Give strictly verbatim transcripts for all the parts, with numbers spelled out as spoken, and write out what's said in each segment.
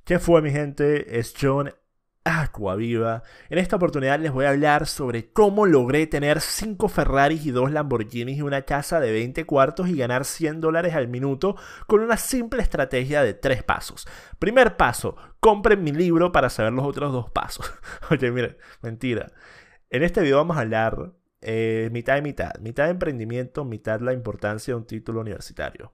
¿Qué fue, mi gente? Es John Aquaviva. En esta oportunidad les voy a hablar sobre cómo logré tener cinco Ferraris y dos Lamborghinis y una casa de veinte cuartos y ganar cien dólares al minuto con una simple estrategia de tres pasos. Primer paso, compren mi libro para saber los otros dos pasos. Oye, miren, mentira. En este video vamos a hablar eh, mitad y mitad. Mitad de emprendimiento, mitad la importancia de un título universitario.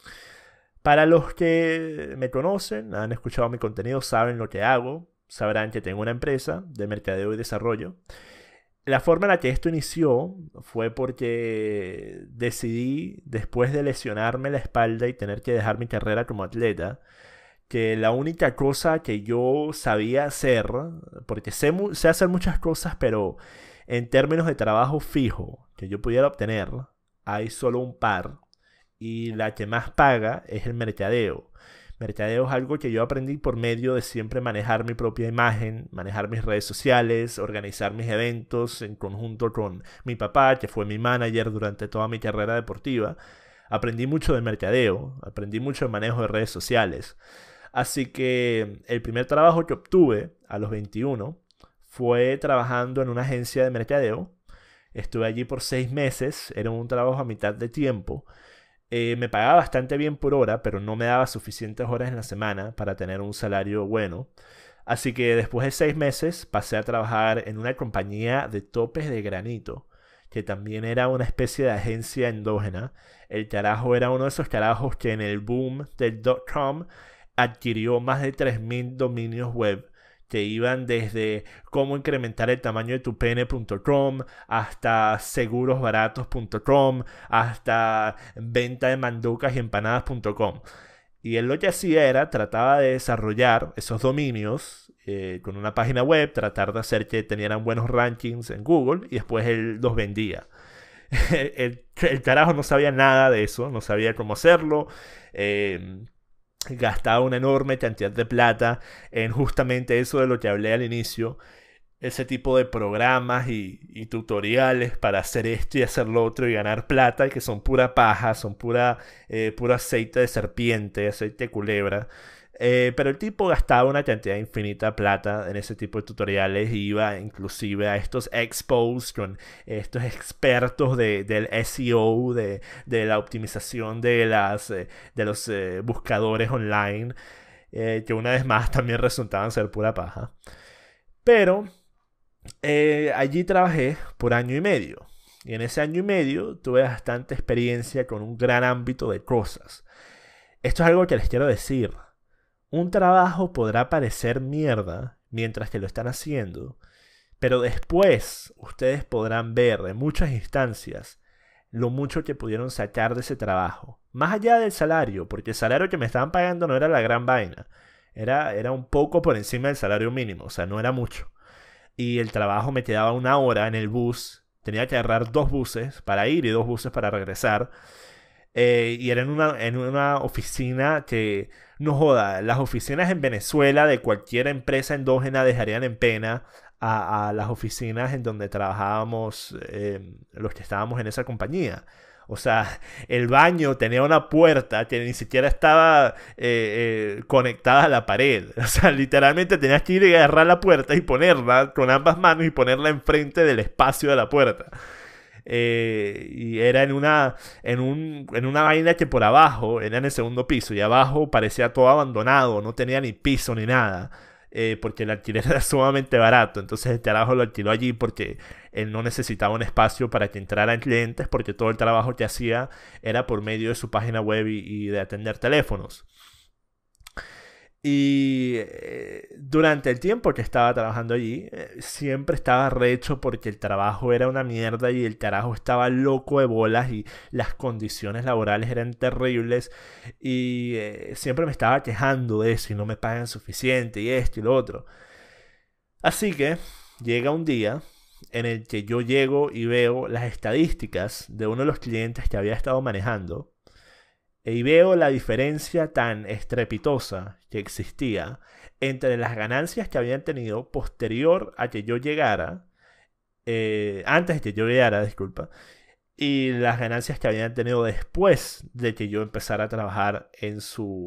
Para los que me conocen, han escuchado mi contenido, saben lo que hago, sabrán que tengo una empresa de mercadeo y desarrollo. La forma en la que esto inició fue porque decidí, después de lesionarme la espalda y tener que dejar mi carrera como atleta, que la única cosa que yo sabía hacer, porque sé, sé hacer muchas cosas, pero en términos de trabajo fijo que yo pudiera obtener, hay solo un par. Y la que más paga es el mercadeo. Mercadeo es algo que yo aprendí por medio de siempre manejar mi propia imagen, manejar mis redes sociales, organizar mis eventos en conjunto con mi papá, que fue mi manager durante toda mi carrera deportiva. Aprendí mucho de mercadeo, aprendí mucho de manejo de redes sociales. Así que el primer trabajo que obtuve a los veintiuno fue trabajando en una agencia de mercadeo. Estuve allí por seis meses, era un trabajo a mitad de tiempo. Eh, me pagaba bastante bien por hora, pero no me daba suficientes horas en la semana para tener un salario bueno. Así que después de seis meses pasé a trabajar en una compañía de topes de granito, que también era una especie de agencia endógena. El carajo era uno de esos carajos que en el boom del dot com adquirió más de tres mil dominios web que iban desde cómo incrementar el tamaño de tu pene punto com hasta seguros baratos punto com hasta venta de manducas y empanadas punto com. Y él lo que hacía era, trataba de desarrollar esos dominios eh, con una página web, tratar de hacer que tenieran buenos rankings en Google y después él los vendía. el, el carajo no sabía nada de eso, no sabía cómo hacerlo. Eh, Gastaba una enorme cantidad de plata en justamente eso de lo que hablé al inicio, ese tipo de programas y, y tutoriales para hacer esto y hacer lo otro y ganar plata, que son pura paja, son pura, eh, puro aceite de serpiente, aceite de culebra. Eh, pero el tipo gastaba una cantidad infinita de plata en ese tipo de tutoriales y iba inclusive a estos expos con estos expertos de, del S E O, de, de la optimización de, las, eh, de los eh, buscadores online, eh, que una vez más también resultaban ser pura paja. Pero eh, allí trabajé por año y medio. Y en ese año y medio tuve bastante experiencia con un gran ámbito de cosas. Esto es algo que les quiero decir. Un trabajo podrá parecer mierda mientras que lo están haciendo, pero después ustedes podrán ver en muchas instancias lo mucho que pudieron sacar de ese trabajo. Más allá del salario, porque el salario que me estaban pagando no era la gran vaina. Era, era un poco por encima del salario mínimo, o sea, no era mucho. Y el trabajo me quedaba una hora en el bus. Tenía que agarrar dos buses para ir y dos buses para regresar. Eh, y era en una, en una oficina que, no joda, las oficinas en Venezuela de cualquier empresa endógena dejarían en pena a, a las oficinas en donde trabajábamos eh, los que estábamos en esa compañía. O sea, el baño tenía una puerta que ni siquiera estaba eh, eh, conectada a la pared. O sea, literalmente tenías que ir y agarrar la puerta y ponerla con ambas manos y ponerla enfrente del espacio de la puerta. Eh, y era en una, en, un, en una vaina que por abajo era en el segundo piso y abajo parecía todo abandonado, no tenía ni piso ni nada, eh, porque el alquiler era sumamente barato. Entonces el carajo lo alquiló allí porque él no necesitaba un espacio para que entraran clientes, porque todo el trabajo que hacía era por medio de su página web y, y de atender teléfonos. Y eh, durante el tiempo que estaba trabajando allí, eh, siempre estaba recho porque el trabajo era una mierda y el carajo estaba loco de bolas y las condiciones laborales eran terribles. Y eh, siempre me estaba quejando de eso y no me pagan suficiente y esto y lo otro. Así que llega un día en el que yo llego y veo las estadísticas de uno de los clientes que había estado manejando y veo la diferencia tan estrepitosa que existía entre las ganancias que habían tenido posterior a que yo llegara, eh, antes de que yo llegara, disculpa, y las ganancias que habían tenido después de que yo empezara a trabajar en su,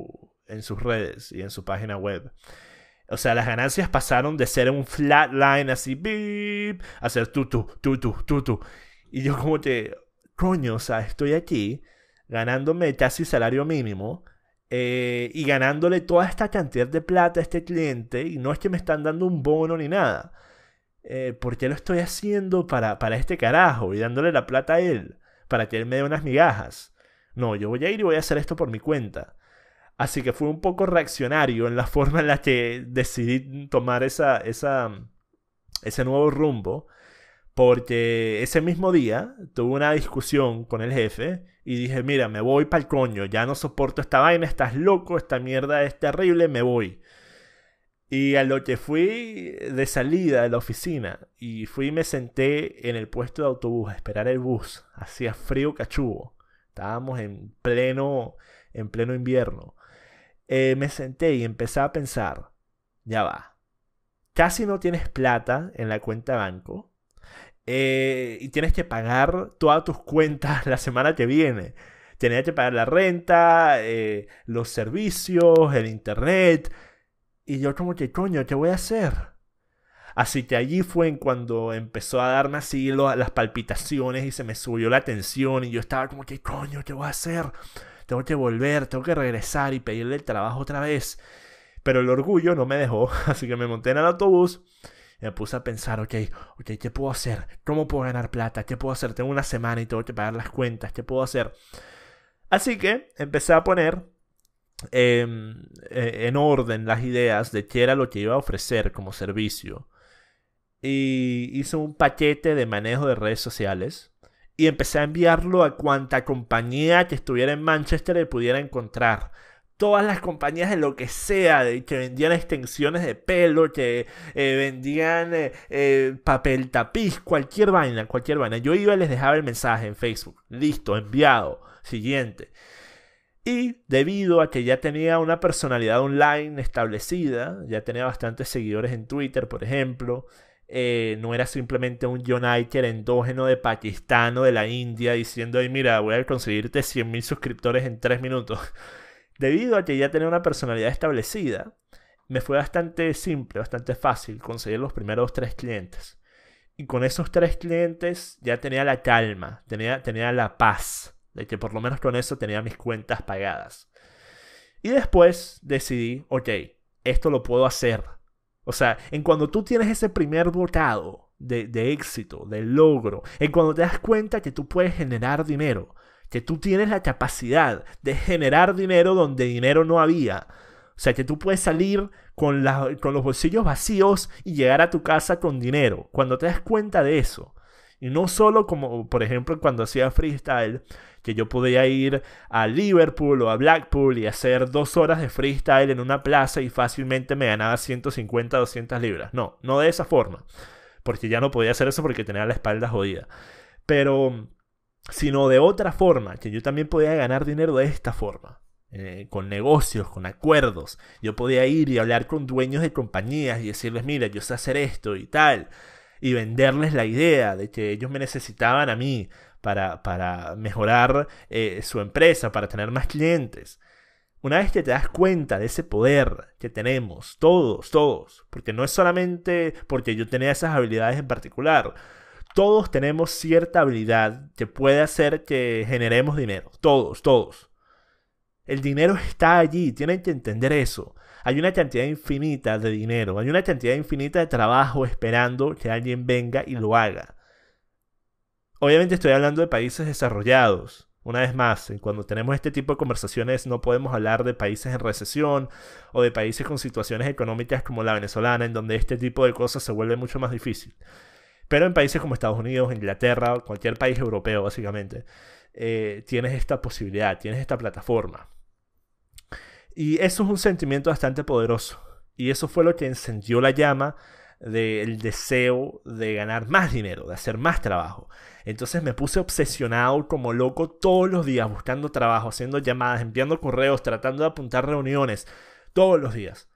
en sus redes y en su página web. O sea, las ganancias pasaron de ser un flat line así, beep, a ser tu, tu, tu, tu, tu, tu. Y yo como que, coño, o sea, estoy aquí ganándome casi salario mínimo eh, y ganándole toda esta cantidad de plata a este cliente y no es que me están dando un bono ni nada. Eh, ¿Por qué lo estoy haciendo para, para este carajo y dándole la plata a él? Para que él me dé unas migajas. No, yo voy a ir y voy a hacer esto por mi cuenta. Así que fue un poco reaccionario en la forma en la que decidí tomar esa, esa, ese nuevo rumbo. Porque ese mismo día tuve una discusión con el jefe y dije, mira, me voy pa'l coño, ya no soporto esta vaina, estás loco, esta mierda es terrible, me voy. Y a lo que fui de salida de la oficina y fui y me senté en el puesto de autobús a esperar el bus, hacía frío cachugo, estábamos en pleno, en pleno invierno. Eh, me senté y empecé a pensar, ya va, casi no tienes plata en la cuenta de banco. Eh, y tienes que pagar todas tus cuentas la semana que viene. Tienes que pagar la renta, eh, los servicios, el internet. Y yo como que, coño, ¿qué voy a hacer? Así que allí fue en cuando empezó a darme así lo, las palpitaciones y se me subió la tensión. Y yo estaba como que, coño, ¿qué voy a hacer? Tengo que volver, tengo que regresar y pedirle el trabajo otra vez. Pero el orgullo no me dejó, así que me monté en el autobús. Me puse a pensar, ok, ok, ¿qué puedo hacer? ¿Cómo puedo ganar plata? ¿Qué puedo hacer? Tengo una semana y tengo que pagar las cuentas. ¿Qué puedo hacer? Así que empecé a poner eh, en orden las ideas de qué era lo que iba a ofrecer como servicio. Y hice un paquete de manejo de redes sociales. Y empecé a enviarlo a cuanta compañía que estuviera en Manchester le pudiera encontrar. Todas las compañías de lo que sea, de, que vendían extensiones de pelo, que eh, vendían eh, eh, papel tapiz, cualquier vaina, cualquier vaina. Yo iba y les dejaba el mensaje en Facebook. Listo, enviado. Siguiente. Y debido a que ya tenía una personalidad online establecida, ya tenía bastantes seguidores en Twitter, por ejemplo, eh, no era simplemente un John Iker endógeno de Pakistán o de la India diciendo, ay, mira, voy a conseguirte cien mil suscriptores en tres minutos. Debido a que ya tenía una personalidad establecida, me fue bastante simple, bastante fácil conseguir los primeros tres clientes. Y con esos tres clientes ya tenía la calma, tenía, tenía la paz, de que por lo menos con eso tenía mis cuentas pagadas. Y después decidí, ok, esto lo puedo hacer. O sea, en cuando tú tienes ese primer bocado de, de éxito, de logro, en cuando te das cuenta que tú puedes generar dinero, que tú tienes la capacidad de generar dinero donde dinero no había. O sea, que tú puedes salir con, la, con los bolsillos vacíos y llegar a tu casa con dinero. Cuando te das cuenta de eso. Y no solo como, por ejemplo, cuando hacía freestyle, que yo podía ir a Liverpool o a Blackpool y hacer dos horas de freestyle en una plaza y fácilmente me ganaba ciento cincuenta, doscientas libras. No, no de esa forma. Porque ya no podía hacer eso porque tenía la espalda jodida. Pero sino de otra forma, que yo también podía ganar dinero de esta forma, eh, con negocios, con acuerdos. Yo podía ir y hablar con dueños de compañías y decirles, mira, yo sé hacer esto y tal, y venderles la idea de que ellos me necesitaban a mí para, para mejorar eh, su empresa, para tener más clientes. Una vez que te das cuenta de ese poder que tenemos, todos, todos, porque no es solamente porque yo tenía esas habilidades en particular, todos tenemos cierta habilidad que puede hacer que generemos dinero. Todos, todos. El dinero está allí, tienen que entender eso. Hay una cantidad infinita de dinero, hay una cantidad infinita de trabajo esperando que alguien venga y lo haga. Obviamente estoy hablando de países desarrollados. Una vez más, cuando tenemos este tipo de conversaciones no podemos hablar de países en recesión o de países con situaciones económicas como la venezolana, en donde este tipo de cosas se vuelve mucho más difícil. Pero en países como Estados Unidos, Inglaterra, cualquier país europeo básicamente, eh, tienes esta posibilidad, tienes esta plataforma. Y eso es un sentimiento bastante poderoso. Y eso fue lo que encendió la llama del deseo de ganar más dinero, de hacer más trabajo. Entonces me puse obsesionado como loco todos los días buscando trabajo, haciendo llamadas, enviando correos, tratando de apuntar reuniones, todos los días.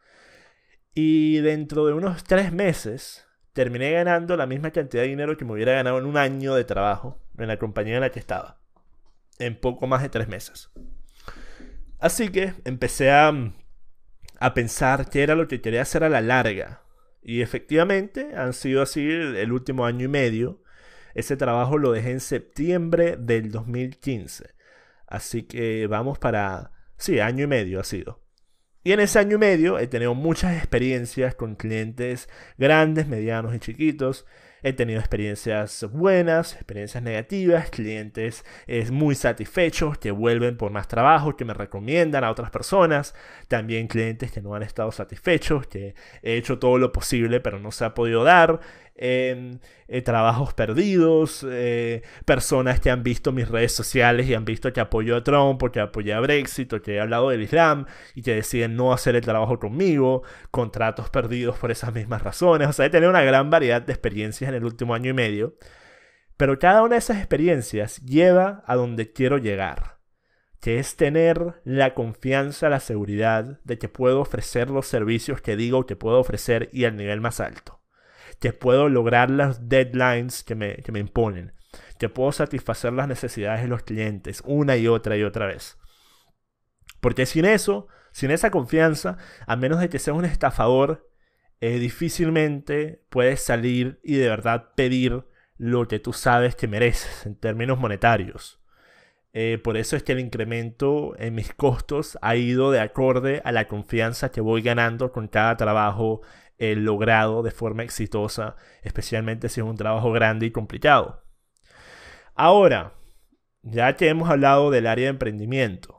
Y dentro de unos tres meses terminé ganando la misma cantidad de dinero que me hubiera ganado en un año de trabajo en la compañía en la que estaba, en poco más de tres meses. Así que empecé a, a pensar qué era lo que quería hacer a la larga. Y efectivamente han sido así el, el último año y medio. Ese trabajo lo dejé en septiembre del dos mil quince. Así que vamos para... Sí, año y medio ha sido. Y en ese año y medio he tenido muchas experiencias con clientes grandes, medianos y chiquitos. He tenido experiencias buenas, experiencias negativas, clientes eh, muy satisfechos que vuelven por más trabajo, que me recomiendan a otras personas. También clientes que no han estado satisfechos, que he hecho todo lo posible pero no se ha podido dar. Eh, eh, trabajos perdidos, eh, personas que han visto mis redes sociales y han visto que apoyo a Trump o que apoyé a Brexit o que he hablado del Islam y que deciden no hacer el trabajo conmigo, contratos perdidos por esas mismas razones. O sea, he tenido una gran variedad de experiencias en el último año y medio, pero cada una de esas experiencias lleva a donde quiero llegar, que es tener la confianza, la seguridad de que puedo ofrecer los servicios que digo que puedo ofrecer y al nivel más alto, que puedo lograr las deadlines que me, que me imponen, que puedo satisfacer las necesidades de los clientes una y otra y otra vez. Porque sin eso, sin esa confianza, a menos de que seas un estafador, eh, difícilmente puedes salir y de verdad pedir lo que tú sabes que mereces en términos monetarios. Eh, por eso es que el incremento en mis costos ha ido de acorde a la confianza que voy ganando con cada trabajo eh, logrado de forma exitosa, especialmente si es un trabajo grande y complicado. Ahora, ya que hemos hablado del área de emprendimiento,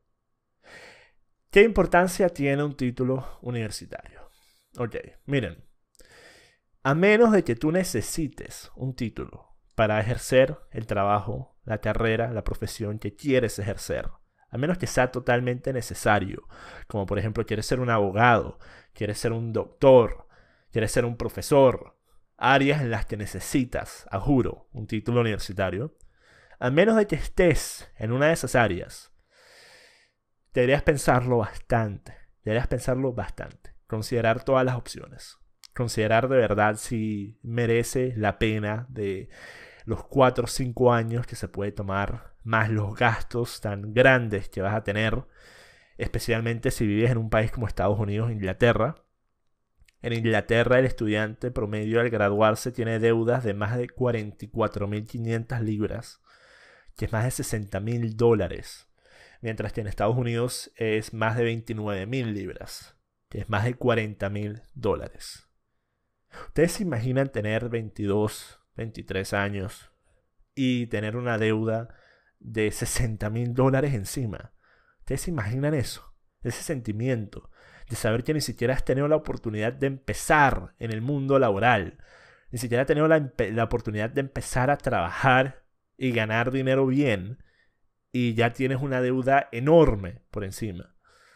¿qué importancia tiene un título universitario? Ok, miren, a menos de que tú necesites un título para ejercer el trabajo, la carrera, la profesión que quieres ejercer, a menos que sea totalmente necesario, como por ejemplo quieres ser un abogado, quieres ser un doctor, quieres ser un profesor, áreas en las que necesitas, a juro, un título universitario, a menos de que estés en una de esas áreas, deberías pensarlo bastante, deberías pensarlo bastante, considerar todas las opciones, considerar de verdad si merece la pena de los cuatro o cinco años que se puede tomar, más los gastos tan grandes que vas a tener, especialmente si vives en un país como Estados Unidos o Inglaterra. En Inglaterra el estudiante promedio al graduarse tiene deudas de más de cuarenta y cuatro mil quinientas libras, que es más de sesenta mil dólares, mientras que en Estados Unidos es más de veintinueve mil libras, que es más de cuarenta mil dólares. ¿Ustedes se imaginan tener veintidós, veintitrés años y tener una deuda de sesenta mil dólares encima? ¿Ustedes se imaginan eso? Ese sentimiento de saber que ni siquiera has tenido la oportunidad de empezar en el mundo laboral, ni siquiera has tenido la, la oportunidad de empezar a trabajar y ganar dinero bien, y ya tienes una deuda enorme por encima.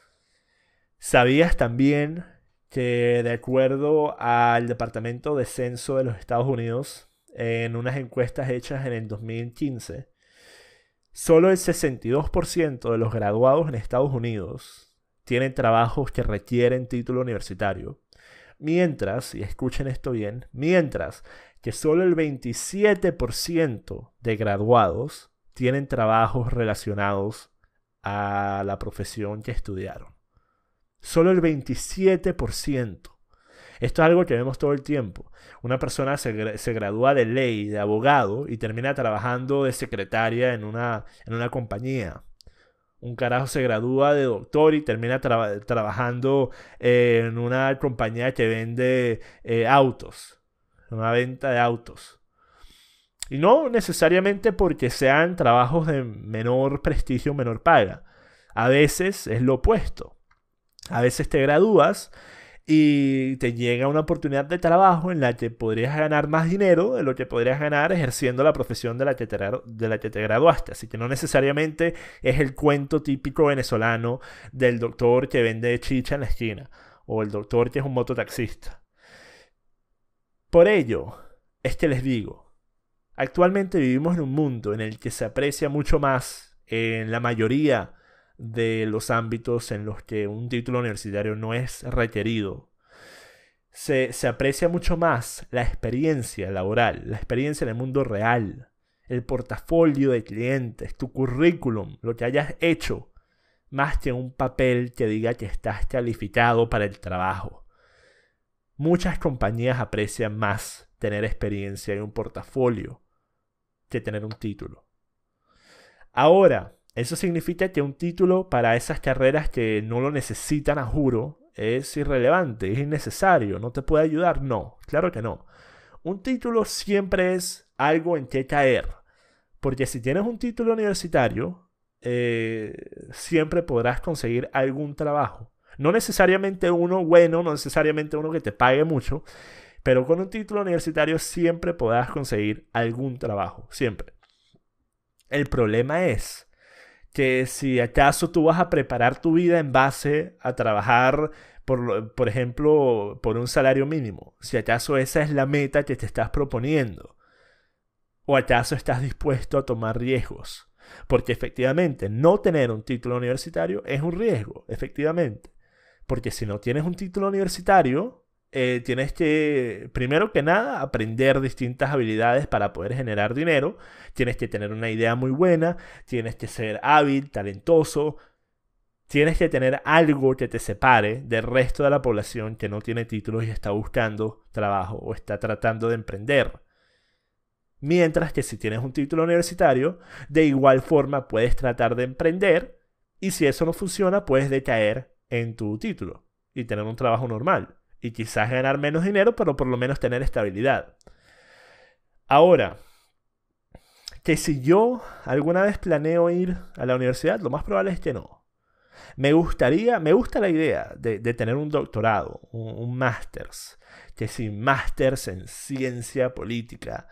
¿Sabías también que de acuerdo al Departamento de Censo de los Estados Unidos, en unas encuestas hechas en el dos mil quince, solo el sesenta y dos por ciento de los graduados en Estados Unidos tienen trabajos que requieren título universitario? Mientras, y escuchen esto bien, mientras que solo el veintisiete por ciento de graduados tienen trabajos relacionados a la profesión que estudiaron. Solo el veintisiete por ciento. Esto es algo que vemos todo el tiempo. Una persona se, se gradúa de ley, de abogado, y termina trabajando de secretaria en una, en una compañía. Un carajo se gradúa de doctor y termina tra trabajando eh, en una compañía que vende eh, autos. Una venta de autos. Y no necesariamente porque sean trabajos de menor prestigio, menor paga. A veces es lo opuesto. A veces te gradúas y te llega una oportunidad de trabajo en la que podrías ganar más dinero de lo que podrías ganar ejerciendo la profesión de la que te, de la que te graduaste. Así que no necesariamente es el cuento típico venezolano del doctor que vende chicha en la esquina o el doctor que es un mototaxista. Por ello es que les digo, actualmente vivimos en un mundo en el que se aprecia mucho más en la mayoría de los ámbitos en los que un título universitario no es requerido. Se, se aprecia mucho más la experiencia laboral, la experiencia en el mundo real, el portafolio de clientes, tu currículum, lo que hayas hecho más que un papel que diga que estás calificado para el trabajo. Muchas compañías aprecian más tener experiencia y un portafolio que tener un título. Ahora, eso significa que un título para esas carreras que no lo necesitan, a juro, es irrelevante, es innecesario, no te puede ayudar. No, claro que no. Un título siempre es algo en que caer, porque si tienes un título universitario, eh, siempre podrás conseguir algún trabajo. No necesariamente uno bueno, no necesariamente uno que te pague mucho, pero con un título universitario siempre podrás conseguir algún trabajo, siempre. El problema es que si acaso tú vas a preparar tu vida en base a trabajar, por, por ejemplo, por un salario mínimo, si acaso esa es la meta que te estás proponiendo, o acaso estás dispuesto a tomar riesgos, porque efectivamente no tener un título universitario es un riesgo, efectivamente, porque si no tienes un título universitario, Eh, tienes que, primero que nada, aprender distintas habilidades para poder generar dinero. Tienes que tener una idea muy buena, tienes que ser hábil, talentoso, tienes que tener algo que te separe del resto de la población que no tiene títulos y está buscando trabajo o está tratando de emprender. Mientras que si tienes un título universitario, de igual forma puedes tratar de emprender, y si eso no funciona, puedes decaer en tu título y tener un trabajo normal. Y quizás ganar menos dinero, pero por lo menos tener estabilidad. Ahora, que si yo alguna vez planeo ir a la universidad, lo más probable es que no. Me gustaría, me gusta la idea de, de tener un doctorado, un, un másters. Que si másters en ciencia política,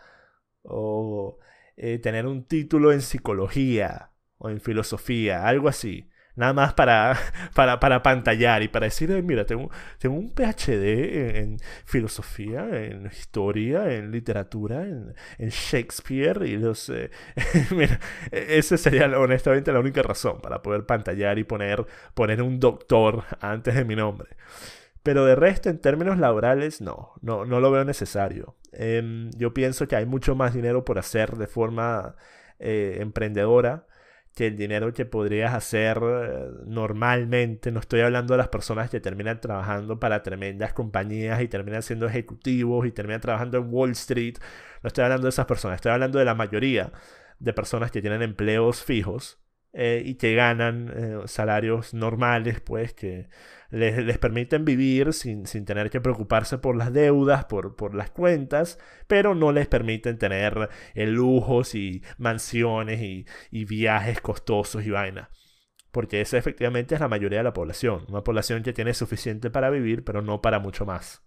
o eh, tener un título en psicología, o en filosofía, algo así. Nada más para, para, para pantallar y para decir, mira, tengo, tengo un P H D en, en filosofía, en historia, en literatura, en, en Shakespeare y los... Eh, mira, esa sería honestamente la única razón para poder pantallar y poner, poner un doctor antes de mi nombre. Pero de resto, en términos laborales, no, no, no lo veo necesario. Eh, yo pienso que hay mucho más dinero por hacer de forma eh, emprendedora que el dinero que podrías hacer eh, normalmente. No estoy hablando de las personas que terminan trabajando para tremendas compañías y terminan siendo ejecutivos y terminan trabajando en Wall Street. No estoy hablando de esas personas, estoy hablando de la mayoría de personas que tienen empleos fijos eh, y que ganan eh, salarios normales, pues que les, les permiten vivir sin, sin tener que preocuparse por las deudas, por, por las cuentas, pero no les permiten tener eh, lujos y mansiones y, y viajes costosos y vaina. Porque esa efectivamente es la mayoría de la población. Una población que tiene suficiente para vivir, pero no para mucho más.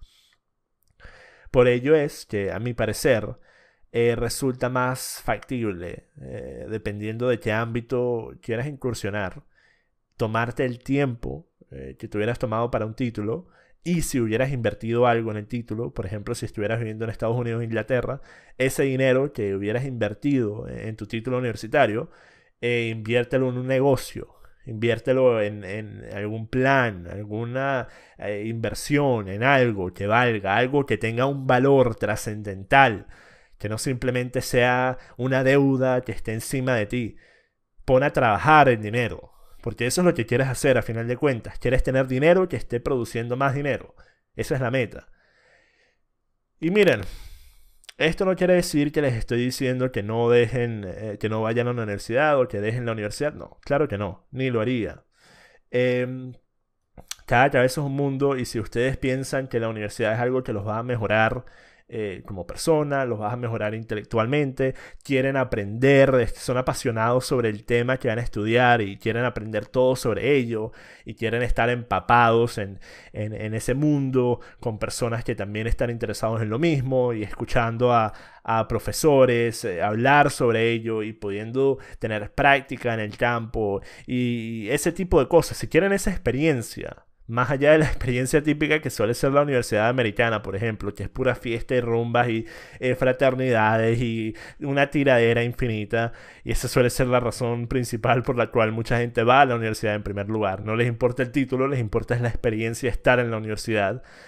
Por ello es que, a mi parecer, eh, resulta más factible, eh, dependiendo de qué ámbito quieras incursionar, tomarte el tiempo eh, que te hubieras tomado para un título, y si hubieras invertido algo en el título, por ejemplo, si estuvieras viviendo en Estados Unidos o Inglaterra, ese dinero que hubieras invertido en tu título universitario, eh, inviértelo en un negocio, inviértelo en, en algún plan, alguna eh, inversión, en algo que valga, algo que tenga un valor trascendental, que no simplemente sea una deuda que esté encima de ti. Pon a trabajar el dinero, porque eso es lo que quieres hacer a final de cuentas. Quieres tener dinero que esté produciendo más dinero. Esa es la meta. Y miren, esto no quiere decir que les estoy diciendo que no dejen, eh, que no vayan a la universidad o que dejen la universidad. No, claro que no, ni lo haría. Eh, cada cabeza es un mundo, y si ustedes piensan que la universidad es algo que los va a mejorar eh, como persona, los vas a mejorar intelectualmente, quieren aprender, son apasionados sobre el tema que van a estudiar y quieren aprender todo sobre ello y quieren estar empapados en, en, en ese mundo con personas que también están interesados en lo mismo y escuchando a, a profesores eh, hablar sobre ello y pudiendo tener práctica en el campo y ese tipo de cosas. Si quieren esa experiencia, más allá de la experiencia típica que suele ser la universidad americana, por ejemplo, que es pura fiesta y rumbas y eh, fraternidades y una tiradera infinita, y esa suele ser la razón principal por la cual mucha gente va a la universidad en primer lugar. No les importa el título, les importa la experiencia de estar en la universidad.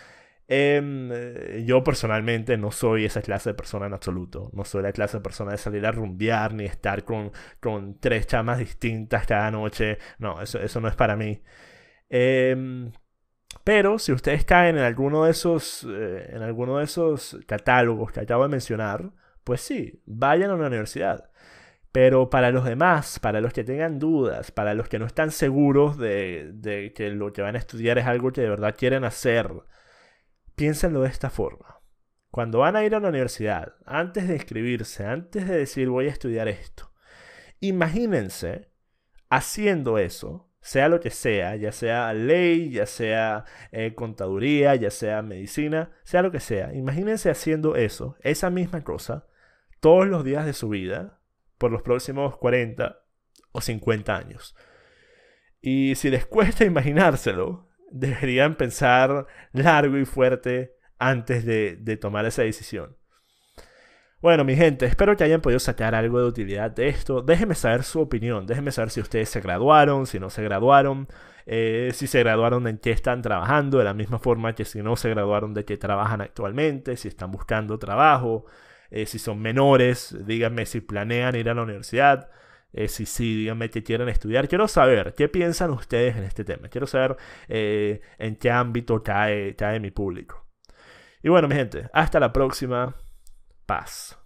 Em, eh, yo personalmente no soy esa clase de persona en absoluto. No soy la clase de persona de salir a rumbear ni estar con, con tres chamas distintas cada noche. No, eso, eso no es para mí. Em, pero si ustedes caen en alguno de esos, eh, en alguno de esos catálogos que acabo de mencionar, pues sí, vayan a una universidad. Pero para los demás, para los que tengan dudas, para los que no están seguros de, de que lo que van a estudiar es algo que de verdad quieren hacer, piénsenlo de esta forma. Cuando van a ir a la universidad, antes de inscribirse, antes de decir voy a estudiar esto, imagínense haciendo eso, sea lo que sea, ya sea ley, ya sea eh, contaduría, ya sea medicina, sea lo que sea. Imagínense haciendo eso, esa misma cosa, todos los días de su vida, por los próximos cuarenta o cincuenta años. Y si les cuesta imaginárselo, deberían pensar largo y fuerte antes de, de tomar esa decisión. Bueno, mi gente, espero que hayan podido sacar algo de utilidad de esto. Déjenme saber su opinión. Déjenme saber si ustedes se graduaron, si no se graduaron, eh, si se graduaron, en qué están trabajando, de la misma forma que si no se graduaron, de qué trabajan actualmente, si están buscando trabajo, eh, si son menores, díganme si planean ir a la universidad. Eh, si sí, díganme que quieren estudiar. Quiero saber qué piensan ustedes en este tema. Quiero saber eh, en qué ámbito cae, cae mi público. Y bueno, mi gente, hasta la próxima. Paz.